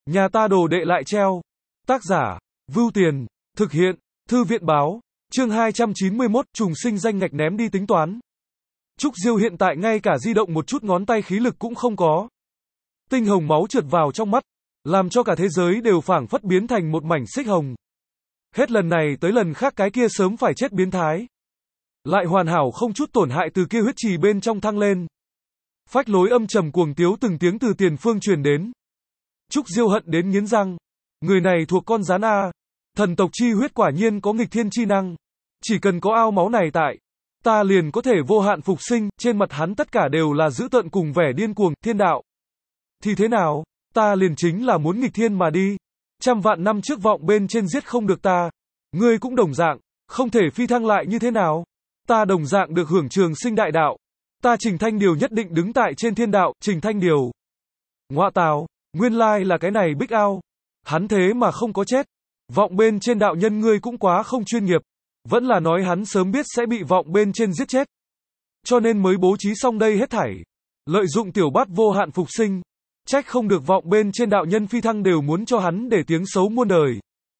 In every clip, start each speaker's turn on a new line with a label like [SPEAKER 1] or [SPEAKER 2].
[SPEAKER 1] Nhà ta đồ đệ lại treo. Tác giả, Vưu Tiền, thực hiện, Thư viện báo, chương 291, trùng sinh danh ngạch ném đi tính toán. Trúc Diêu hiện tại ngay cả di động một chút ngón tay khí lực cũng không có. Tinh hồng máu trượt vào trong mắt, làm cho cả thế giới đều phảng phất biến thành một mảnh xích hồng. Hết lần này tới lần khác cái kia sớm phải chết biến thái. Lại hoàn hảo không chút tổn hại từ kia huyết trì bên trong thăng lên. Phách lối âm trầm cuồng tiếu từng tiếng từ tiền phương truyền đến. Trúc Diêu hận đến nghiến răng. Người này thuộc con rắn A. Thần tộc chi huyết quả nhiên có nghịch thiên chi năng. Chỉ cần có ao máu này tại, ta liền có thể vô hạn phục sinh, trên mặt hắn tất cả đều là dữ tợn cùng vẻ điên cuồng, thiên đạo. Thì thế nào, ta liền chính là muốn nghịch thiên mà đi. Trăm vạn năm trước vọng bên trên giết không được ta. Ngươi cũng đồng dạng, không thể phi thăng lại như thế nào. Ta đồng dạng được hưởng trường sinh đại đạo. Ta Trình Thanh Điều nhất định đứng tại trên thiên đạo, Trình Thanh Điều. Ngoạ tào, nguyên lai là cái này Bích Ao. Hắn thế mà không có chết. Vọng bên trên đạo nhân ngươi cũng quá không chuyên nghiệp. Vẫn là nói hắn sớm biết sẽ bị vọng bên trên giết chết. Cho nên mới bố trí xong đây hết thảy. Lợi dụng tiểu bát vô hạn phục sinh. Trách không được vọng bên trên đạo nhân phi thăng đều muốn cho hắn để tiếng xấu muôn đời.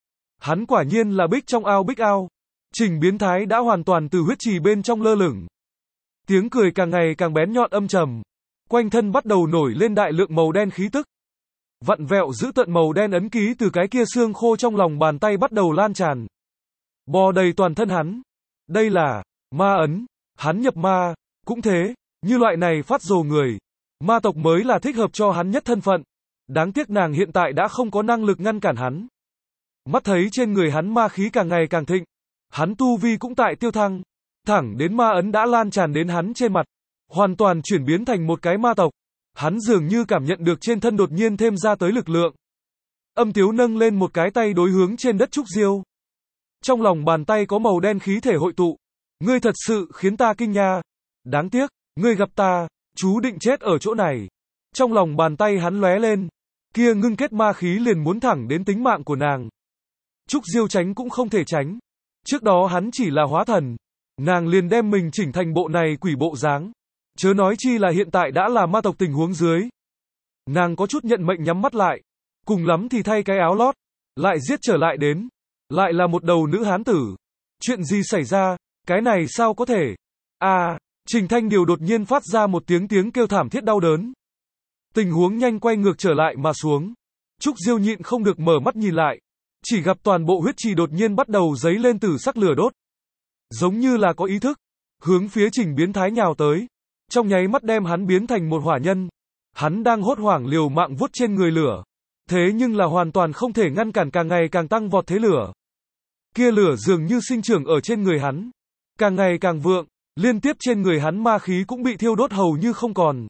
[SPEAKER 1] Hắn quả nhiên là Bích trong ao Bích Ao. Trình biến thái đã hoàn toàn từ huyết trì bên trong lơ lửng. Tiếng cười càng ngày càng bén nhọn âm trầm. Quanh thân bắt đầu nổi lên đại lượng màu đen khí tức. Vặn vẹo giữ tận màu đen ấn ký từ cái kia xương khô trong lòng bàn tay bắt đầu lan tràn. Bò đầy toàn thân hắn. Đây là ma ấn. Hắn nhập ma. Cũng thế, như loại này phát rồ người. Ma tộc mới là thích hợp cho hắn nhất thân phận. Đáng tiếc nàng hiện tại đã không có năng lực ngăn cản hắn. Mắt thấy trên người hắn ma khí càng ngày càng thịnh. Hắn tu vi cũng tại tiêu thăng. Thẳng đến ma ấn đã lan tràn đến hắn trên mặt. Hoàn toàn chuyển biến thành một cái ma tộc. Hắn dường như cảm nhận được trên thân đột nhiên thêm ra tới lực lượng. Âm Tiếu nâng lên một cái tay đối hướng trên đất Trúc Diêu. Trong lòng bàn tay có màu đen khí thể hội tụ. Ngươi thật sự khiến ta kinh nha. Đáng tiếc, ngươi gặp ta, chú định chết ở chỗ này. Trong lòng bàn tay hắn lóe lên. Kia ngưng kết ma khí liền muốn thẳng đến tính mạng của nàng. Trúc Diêu tránh cũng không thể tránh. Trước đó hắn chỉ là hóa thần. Nàng liền đem mình chỉnh thành bộ này quỷ bộ dáng. Chớ nói chi là hiện tại đã là ma tộc tình huống dưới. Nàng có chút nhận mệnh nhắm mắt lại. Cùng lắm thì thay cái áo lót. Lại giết trở lại đến. Lại là một đầu nữ hán tử. Chuyện gì xảy ra? Cái này sao có thể? Trình Thanh Điều đột nhiên phát ra một tiếng kêu thảm thiết đau đớn. Tình huống nhanh quay ngược trở lại mà xuống. Trúc Diêu nhịn không được mở mắt nhìn lại. Chỉ gặp toàn bộ huyết trì đột nhiên bắt đầu dấy lên tử sắc lửa đốt. Giống như là có ý thức. Hướng phía Trình biến thái nhào tới. Trong nháy mắt đem hắn biến thành một hỏa nhân. Hắn đang hốt hoảng liều mạng vuốt trên người lửa. Thế nhưng là hoàn toàn không thể ngăn cản càng ngày càng tăng vọt thế lửa. Kia lửa dường như sinh trưởng ở trên người hắn. Càng ngày càng vượng. Liên tiếp trên người hắn ma khí cũng bị thiêu đốt hầu như không còn.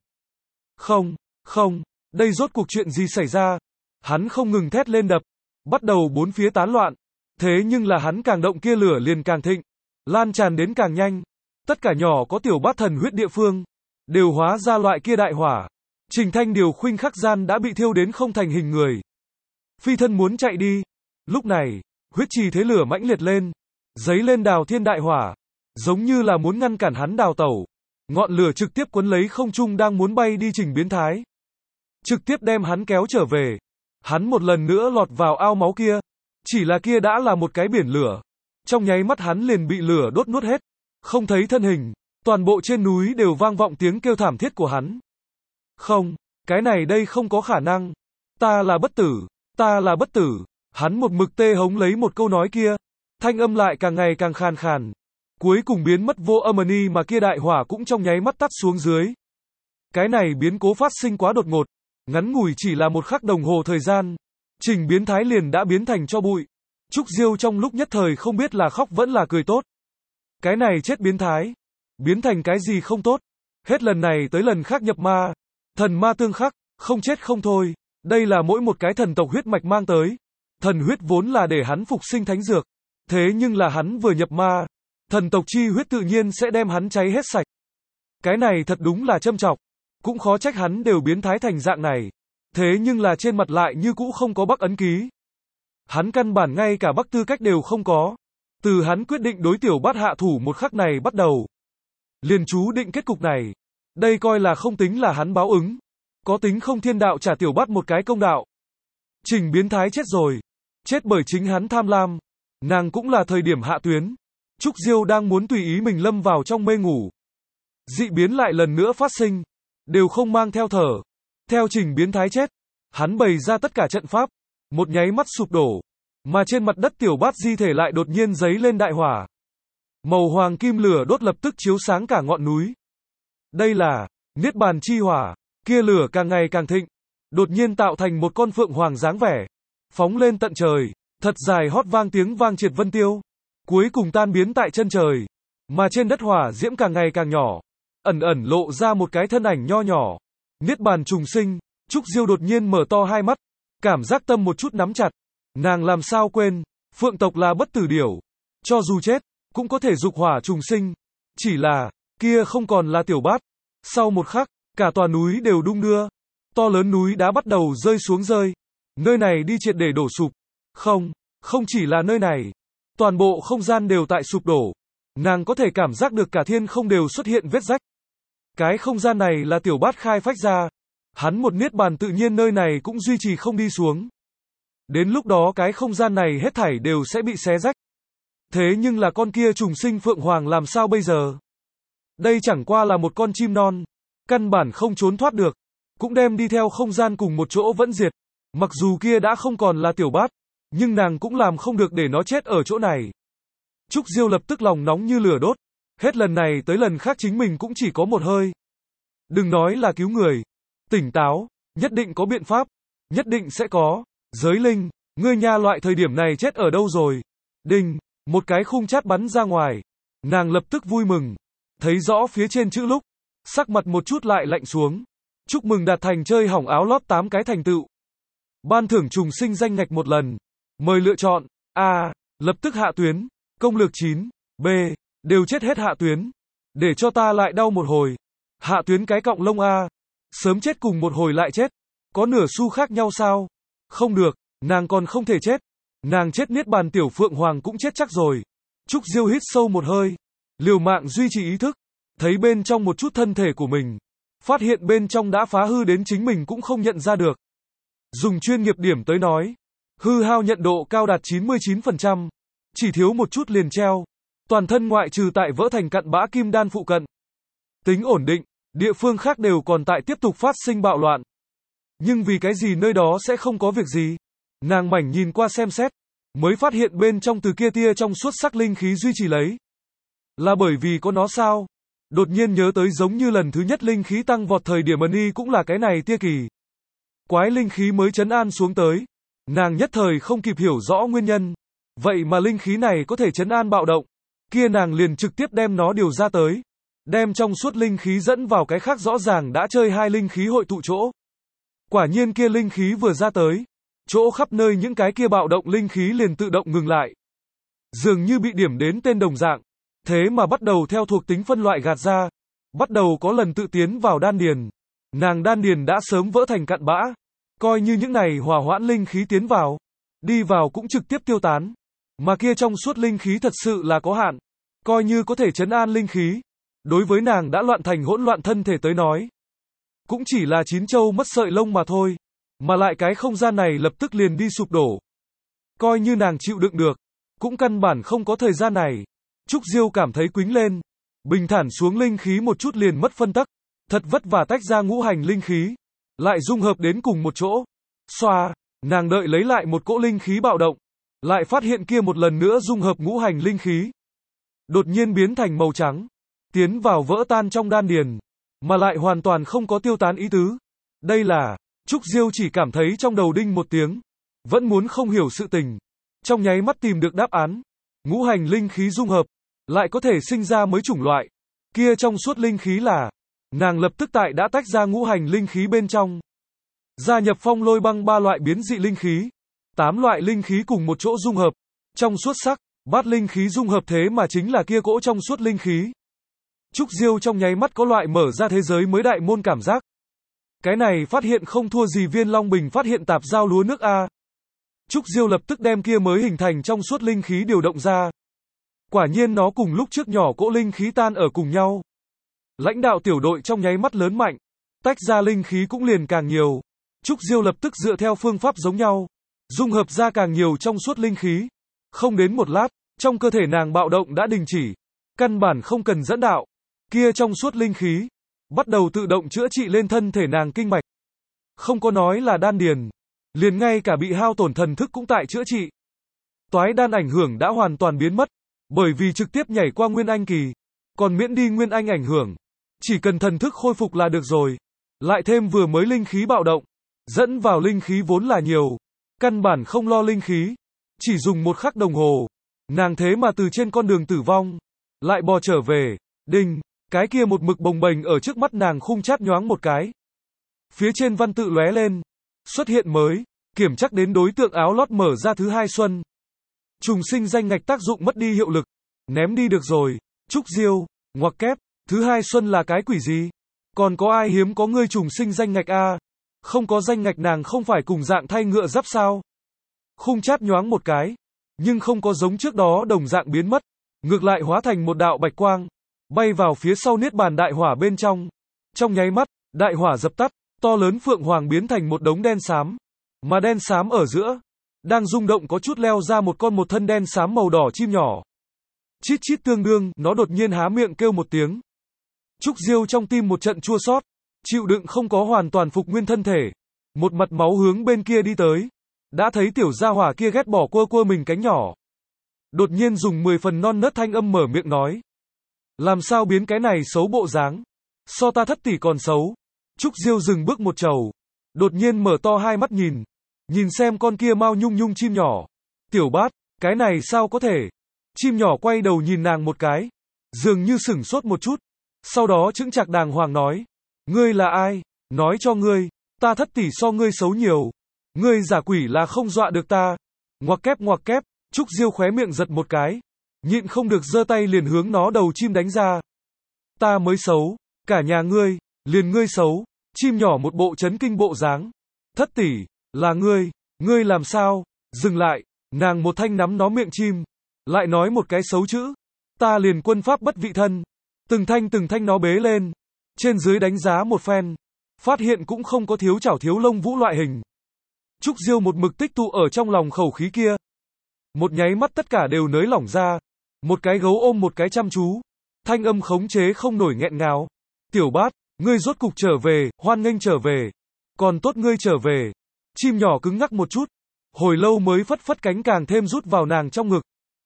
[SPEAKER 1] Không, đây rốt cuộc chuyện gì xảy ra? Hắn không ngừng thét lên đập. Bắt đầu bốn phía tán loạn. Thế nhưng là hắn càng động kia lửa liền càng thịnh. Lan tràn đến càng nhanh. Tất cả nhỏ có tiểu bát thần huyết địa phương. Đều hóa ra loại kia đại hỏa. Trình Thanh Điều khoảnh khắc gian đã bị thiêu đến không thành hình người. Phi thân muốn chạy đi. Lúc này, huyết trì thế lửa mãnh liệt lên. Giấy lên đào thiên đại hỏa. Giống như là muốn ngăn cản hắn đào tẩu. Ngọn lửa trực tiếp cuốn lấy không trung đang muốn bay đi Trình biến thái. Trực tiếp đem hắn kéo trở về. Hắn một lần nữa lọt vào ao máu kia. Chỉ là kia đã là một cái biển lửa. Trong nháy mắt hắn liền bị lửa đốt nuốt hết. Không thấy thân hình. Toàn bộ trên núi đều vang vọng tiếng kêu thảm thiết của hắn. Không, cái này đây không có khả năng. Ta là bất tử. Ta là bất tử. Hắn một mực tê hống lấy một câu nói kia. Thanh âm lại càng ngày càng khàn khàn. Cuối cùng biến mất vô âm ni mà kia đại hỏa cũng trong nháy mắt tắt xuống dưới. Cái này biến cố phát sinh quá đột ngột. Ngắn ngủi chỉ là một khắc đồng hồ thời gian. Trình biến thái liền đã biến thành tro bụi. Trúc Diêu trong lúc nhất thời không biết là khóc vẫn là cười tốt. Cái này chết biến thái. Biến thành cái gì không tốt. Hết lần này tới lần khác nhập ma. Thần ma tương khắc, không chết không thôi. Đây là mỗi một cái thần tộc huyết mạch mang tới. Thần huyết vốn là để hắn phục sinh thánh dược. Thế nhưng là hắn vừa nhập ma. Thần tộc chi huyết tự nhiên sẽ đem hắn cháy hết sạch. Cái này thật đúng là châm chọc. Cũng khó trách hắn đều biến thái thành dạng này. Thế nhưng là trên mặt lại như cũ không có bắc ấn ký. Hắn căn bản ngay cả bắc tư cách đều không có. Từ hắn quyết định đối tiểu bát hạ thủ một khắc này bắt đầu. Liền chú định kết cục này. Đây coi là không tính là hắn báo ứng. Có tính không thiên đạo trả tiểu bát một cái công đạo. Trình biến thái chết rồi. Chết bởi chính hắn tham lam. Nàng cũng là thời điểm hạ tuyến. Trúc Diêu đang muốn tùy ý mình lâm vào trong mê ngủ. Dị biến lại lần nữa phát sinh. Đều không mang theo thở. Theo Trình biến thái chết, hắn bày ra tất cả trận pháp. Một nháy mắt sụp đổ. Mà trên mặt đất tiểu bát di thể lại đột nhiên giấy lên đại hỏa. Màu hoàng kim lửa đốt lập tức chiếu sáng cả ngọn núi. Đây là Niết Bàn chi hỏa. Kia lửa càng ngày càng thịnh. Đột nhiên tạo thành một con phượng hoàng dáng vẻ. Phóng lên tận trời. Thật dài hót vang tiếng vang triệt vân tiêu. Cuối cùng tan biến tại chân trời. Mà trên đất hỏa diễm càng ngày càng nhỏ. Ẩn ẩn lộ ra một cái thân ảnh nho nhỏ. Niết bàn trùng sinh. Trúc Diêu đột nhiên mở to hai mắt. Cảm giác tâm một chút nắm chặt. Nàng làm sao quên. Phượng tộc là bất tử điểu. Cho dù chết, cũng có thể dục hỏa trùng sinh. Chỉ là, kia không còn là tiểu bát. Sau một khắc, cả tòa núi đều đung đưa. To lớn núi đá bắt đầu rơi xuống rơi. Nơi này đi triệt để đổ sụp. Không chỉ là nơi này. Toàn bộ không gian đều tại sụp đổ. Nàng có thể cảm giác được cả thiên không đều xuất hiện vết rách. Cái không gian này là tiểu bát khai phách ra. Hắn một niết bàn tự nhiên nơi này cũng duy trì không đi xuống. Đến lúc đó cái không gian này hết thảy đều sẽ bị xé rách. Thế nhưng là con kia trùng sinh phượng hoàng làm sao bây giờ? Đây chẳng qua là một con chim non. Căn bản không trốn thoát được. Cũng đem đi theo không gian cùng một chỗ vẫn diệt. Mặc dù kia đã không còn là tiểu bát. Nhưng nàng cũng làm không được để nó chết ở chỗ này. Trúc Diêu lập tức lòng nóng như lửa đốt. Hết lần này tới lần khác chính mình cũng chỉ có một hơi. Đừng nói là cứu người. Tỉnh táo, nhất định có biện pháp. Nhất định sẽ có. Giới linh, ngươi nha loại thời điểm này chết ở đâu rồi? Đinh, một cái khung chát bắn ra ngoài. Nàng lập tức vui mừng. Thấy rõ phía trên chữ lúc. Sắc mặt một chút lại lạnh xuống. Chúc mừng đạt thành chơi hỏng áo lót 8 cái thành tựu. Ban thưởng trùng sinh danh ngạch một lần. Mời lựa chọn. A. Lập tức hạ tuyến. Công lược 9. B. Đều chết hết hạ tuyến. Để cho ta lại đau một hồi. Hạ tuyến cái cọng lông A. Sớm chết cùng một hồi lại chết. Có nửa xu khác nhau sao? Không được, nàng còn không thể chết. Nàng chết niết bàn tiểu phượng hoàng cũng chết chắc rồi. Trúc Diêu hít sâu một hơi. Liều mạng duy trì ý thức. Thấy bên trong một chút thân thể của mình. Phát hiện bên trong đã phá hư đến chính mình cũng không nhận ra được. Dùng chuyên nghiệp điểm tới nói. Hư hao nhận độ cao đạt 99%. Chỉ thiếu một chút liền treo. Toàn thân ngoại trừ tại vỡ thành cặn bã kim đan phụ cận. Tính ổn định. Địa phương khác đều còn tại tiếp tục phát sinh bạo loạn. Nhưng vì cái gì nơi đó sẽ không có việc gì? Nàng mảnh nhìn qua xem xét. Mới phát hiện bên trong từ kia tia trong suốt sắc linh khí duy trì lấy. Là bởi vì có nó sao? Đột nhiên nhớ tới giống như lần thứ nhất linh khí tăng vọt thời điểm ân y cũng là cái này tia kỳ. Quái linh khí mới trấn an xuống tới. Nàng nhất thời không kịp hiểu rõ nguyên nhân. Vậy mà linh khí này có thể trấn an bạo động. Kia nàng liền trực tiếp đem nó điều ra tới. Đem trong suốt linh khí dẫn vào cái khác rõ ràng đã chơi hai linh khí hội tụ chỗ. Quả nhiên kia linh khí vừa ra tới. Chỗ khắp nơi những cái kia bạo động linh khí liền tự động ngừng lại. Dường như bị điểm đến tên đồng dạng. Thế mà bắt đầu theo thuộc tính phân loại gạt ra. Bắt đầu có lần tự tiến vào đan điền. Nàng đan điền đã sớm vỡ thành cặn bã. Coi như những này hòa hoãn linh khí tiến vào. Đi vào cũng trực tiếp tiêu tán. Mà kia trong suốt linh khí thật sự là có hạn. Coi như có thể trấn an linh khí. Đối với nàng đã loạn thành hỗn loạn thân thể tới nói. Cũng chỉ là chín châu mất sợi lông mà thôi. Mà lại cái không gian này lập tức liền đi sụp đổ. Coi như nàng chịu đựng được. Cũng căn bản không có thời gian này. Trúc Diêu cảm thấy quính lên. Bình thản xuống linh khí một chút liền mất phân tắc. Thật vất vả tách ra ngũ hành linh khí. Lại dung hợp đến cùng một chỗ. Xoa, nàng đợi lấy lại một cỗ linh khí bạo động. Lại phát hiện kia một lần nữa dung hợp ngũ hành linh khí. Đột nhiên biến thành màu trắng. Tiến vào vỡ tan trong đan điền. Mà lại hoàn toàn không có tiêu tán ý tứ. Đây là, Trúc Diêu chỉ cảm thấy trong đầu đinh một tiếng. Vẫn muốn không hiểu sự tình. Trong nháy mắt tìm được đáp án. Ngũ hành linh khí dung hợp. Lại có thể sinh ra mới chủng loại. Kia trong suốt linh khí là. Nàng lập tức tại đã tách ra ngũ hành linh khí bên trong. Gia nhập phong lôi băng 3 loại biến dị linh khí. 8 loại linh khí cùng một chỗ dung hợp. Trong suốt sắc, bát linh khí dung hợp thế mà chính là kia cỗ trong suốt linh khí. Trúc Diêu trong nháy mắt có loại mở ra thế giới mới đại môn cảm giác. Cái này phát hiện không thua gì Viên Long Bình phát hiện tạp giao lúa nước A. Trúc Diêu lập tức đem kia mới hình thành trong suốt linh khí điều động ra. Quả nhiên nó cùng lúc trước nhỏ cỗ linh khí tan ở cùng nhau. Lãnh đạo tiểu đội trong nháy mắt lớn mạnh. Tách ra linh khí cũng liền càng nhiều. Trúc Diêu lập tức dựa theo phương pháp giống nhau. dung hợp ra càng nhiều trong suốt linh khí. Không đến một lát, trong cơ thể nàng bạo động đã đình chỉ. Căn bản không cần dẫn đạo. Kia trong suốt linh khí bắt đầu tự động chữa trị lên thân thể nàng kinh mạch. Không có nói là đan điền, liền ngay cả bị hao tổn thần thức cũng tại chữa trị. Toái đan ảnh hưởng đã hoàn toàn biến mất, bởi vì trực tiếp nhảy qua Nguyên Anh kỳ, còn miễn đi Nguyên Anh ảnh hưởng. Chỉ cần thần thức khôi phục là được rồi. Lại thêm vừa mới linh khí bạo động, dẫn vào linh khí vốn là nhiều, căn bản không lo linh khí. Chỉ dùng một khắc đồng hồ, nàng thế mà từ trên con đường tử vong, lại bò trở về. Đinh, cái kia một mực bồng bềnh ở trước mắt nàng khung chát nhoáng một cái. Phía trên văn tự lóe lên, xuất hiện mới, kiểm chắc đến đối tượng áo lót mở ra thứ hai xuân. Trùng sinh danh ngạch tác dụng mất đi hiệu lực, ném đi được rồi. Trúc Diêu, ngoặc kép, thứ hai xuân là cái quỷ gì? Còn có ai hiếm có ngươi trùng sinh danh ngạch a? Không có danh ngạch nàng không phải cùng dạng thay ngựa giáp sao? Khung chát nhoáng một cái, nhưng không có giống trước đó đồng dạng biến mất, ngược lại hóa thành một đạo bạch quang, bay vào phía sau niết bàn đại hỏa bên trong. Trong nháy mắt, đại hỏa dập tắt, to lớn phượng hoàng biến thành một đống đen xám, mà đen xám ở giữa đang rung động có chút leo ra một thân đen xám màu đỏ chim nhỏ. Chít chít tương đương, nó đột nhiên há miệng kêu một tiếng. Trúc Diêu trong tim một trận chua xót, chịu đựng không có hoàn toàn phục nguyên thân thể, một mặt máu hướng bên kia đi tới. Đã thấy tiểu gia hỏa kia ghét bỏ quơ mình cánh nhỏ. Đột nhiên dùng 10 phần non nớt thanh âm mở miệng nói. Làm sao biến cái này xấu bộ dáng? So ta thất tỷ còn xấu. Trúc Diêu dừng bước một trầu, đột nhiên mở to hai mắt nhìn xem con kia mau nhung chim nhỏ. Tiểu bát, cái này sao có thể? Chim nhỏ quay đầu nhìn nàng một cái, dường như sửng sốt một chút, sau đó chững chạc đàng hoàng nói. Ngươi là ai? Nói cho ngươi, ta thất tỷ so ngươi xấu nhiều. Ngươi giả quỷ là không dọa được ta. Ngoặc kép, Trúc Diêu khóe miệng giật một cái, nhịn không được giơ tay liền hướng nó đầu chim đánh ra. Ta mới xấu, cả nhà ngươi, liền ngươi xấu. Chim nhỏ một bộ chấn kinh bộ dáng. Thất tỷ, là ngươi làm sao? Dừng lại, nàng một thanh nắm nó miệng chim, lại nói một cái xấu chữ. Ta liền quân pháp bất vị thân. Từng thanh nó bế lên, trên dưới đánh giá một phen, phát hiện cũng không có thiếu chảo thiếu lông vũ loại hình. Trúc Diêu một mực tích tụ ở trong lòng khẩu khí kia. Một nháy mắt tất cả đều nới lỏng ra. Một cái gấu ôm một cái chăm chú. Thanh âm khống chế không nổi nghẹn ngào. Tiểu bát, ngươi rốt cục trở về, hoan nghênh trở về. Còn tốt ngươi trở về. Chim nhỏ cứng ngắc một chút, hồi lâu mới phất cánh càng thêm rút vào nàng trong ngực.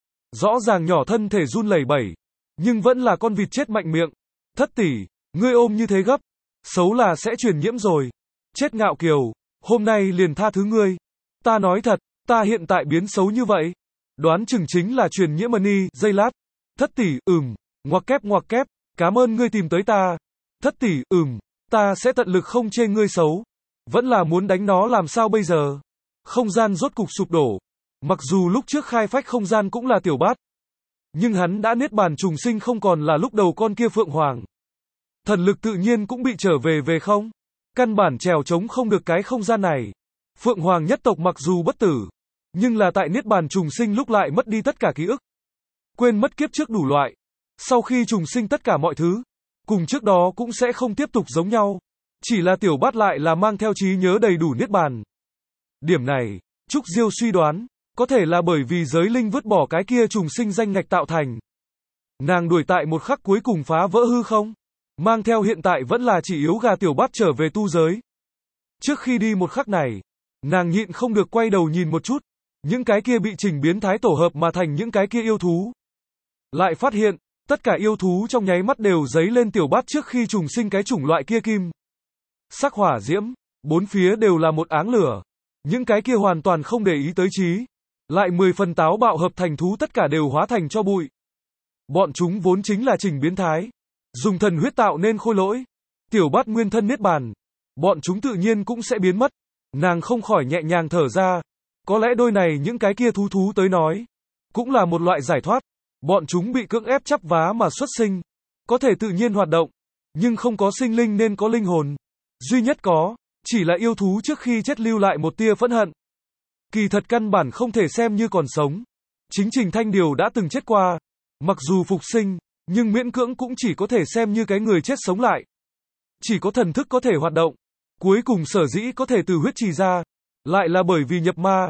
[SPEAKER 1] Rõ ràng nhỏ thân thể run lẩy bẩy, nhưng vẫn là con vịt chết mạnh miệng. Thất tỷ, ngươi ôm như thế gấp, xấu là sẽ truyền nhiễm rồi. Chết ngạo kiều, hôm nay liền tha thứ ngươi. Ta nói thật, ta hiện tại biến xấu như vậy, đoán chừng chính là truyền nhiễm ni. Giây lát. Thất tỷ, ngoặc kép, cảm ơn ngươi tìm tới ta. Thất tỷ, ta sẽ tận lực không chê ngươi xấu. Vẫn là muốn đánh nó làm sao bây giờ? Không gian rốt cục sụp đổ. Mặc dù lúc trước khai phách không gian cũng là tiểu bát, nhưng hắn đã niết bàn trùng sinh không còn là lúc đầu con kia phượng hoàng. Thần lực tự nhiên cũng bị trở về không. Căn bản trèo chống không được cái không gian này. Phượng hoàng nhất tộc mặc dù bất tử, nhưng là tại niết bàn trùng sinh lúc lại mất đi tất cả ký ức. Quên mất kiếp trước đủ loại. Sau khi trùng sinh tất cả mọi thứ, cùng trước đó cũng sẽ không tiếp tục giống nhau. Chỉ là tiểu bát lại là mang theo trí nhớ đầy đủ niết bàn. Điểm này, Trúc Diêu suy đoán, có thể là bởi vì giới linh vứt bỏ cái kia trùng sinh danh ngạch tạo thành. Nàng đuổi tại một khắc cuối cùng phá vỡ hư không, mang theo hiện tại vẫn là chỉ yếu gà tiểu bát trở về tu giới. Trước khi đi một khắc này, nàng nhịn không được quay đầu nhìn một chút, những cái kia bị chỉnh biến thái tổ hợp mà thành những cái kia yêu thú. Lại phát hiện, tất cả yêu thú trong nháy mắt đều giấy lên tiểu bát trước khi trùng sinh cái chủng loại kia kim sắc hỏa diễm, bốn phía đều là một áng lửa. Những cái kia hoàn toàn không để ý tới trí, lại 10 phần táo bạo hợp thành thú tất cả đều hóa thành cho bụi. Bọn chúng vốn chính là chỉnh biến thái, dùng thần huyết tạo nên khôi lỗi. Tiểu bát nguyên thân niết bàn, bọn chúng tự nhiên cũng sẽ biến mất. Nàng không khỏi nhẹ nhàng thở ra. Có lẽ đôi này những cái kia thú tới nói, cũng là một loại giải thoát. Bọn chúng bị cưỡng ép chắp vá mà xuất sinh, có thể tự nhiên hoạt động, nhưng không có sinh linh nên có linh hồn. Duy nhất có, chỉ là yêu thú trước khi chết lưu lại một tia phẫn hận. Kỳ thật căn bản không thể xem như còn sống. Chính Trình Thanh Điều đã từng chết qua, mặc dù phục sinh, nhưng miễn cưỡng cũng chỉ có thể xem như cái người chết sống lại. Chỉ có thần thức có thể hoạt động, cuối cùng sở dĩ có thể từ huyết trì ra, lại là bởi vì nhập ma.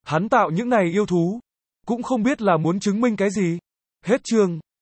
[SPEAKER 1] Hắn tạo những này yêu thú, cũng không biết là muốn chứng minh cái gì. Hết chương.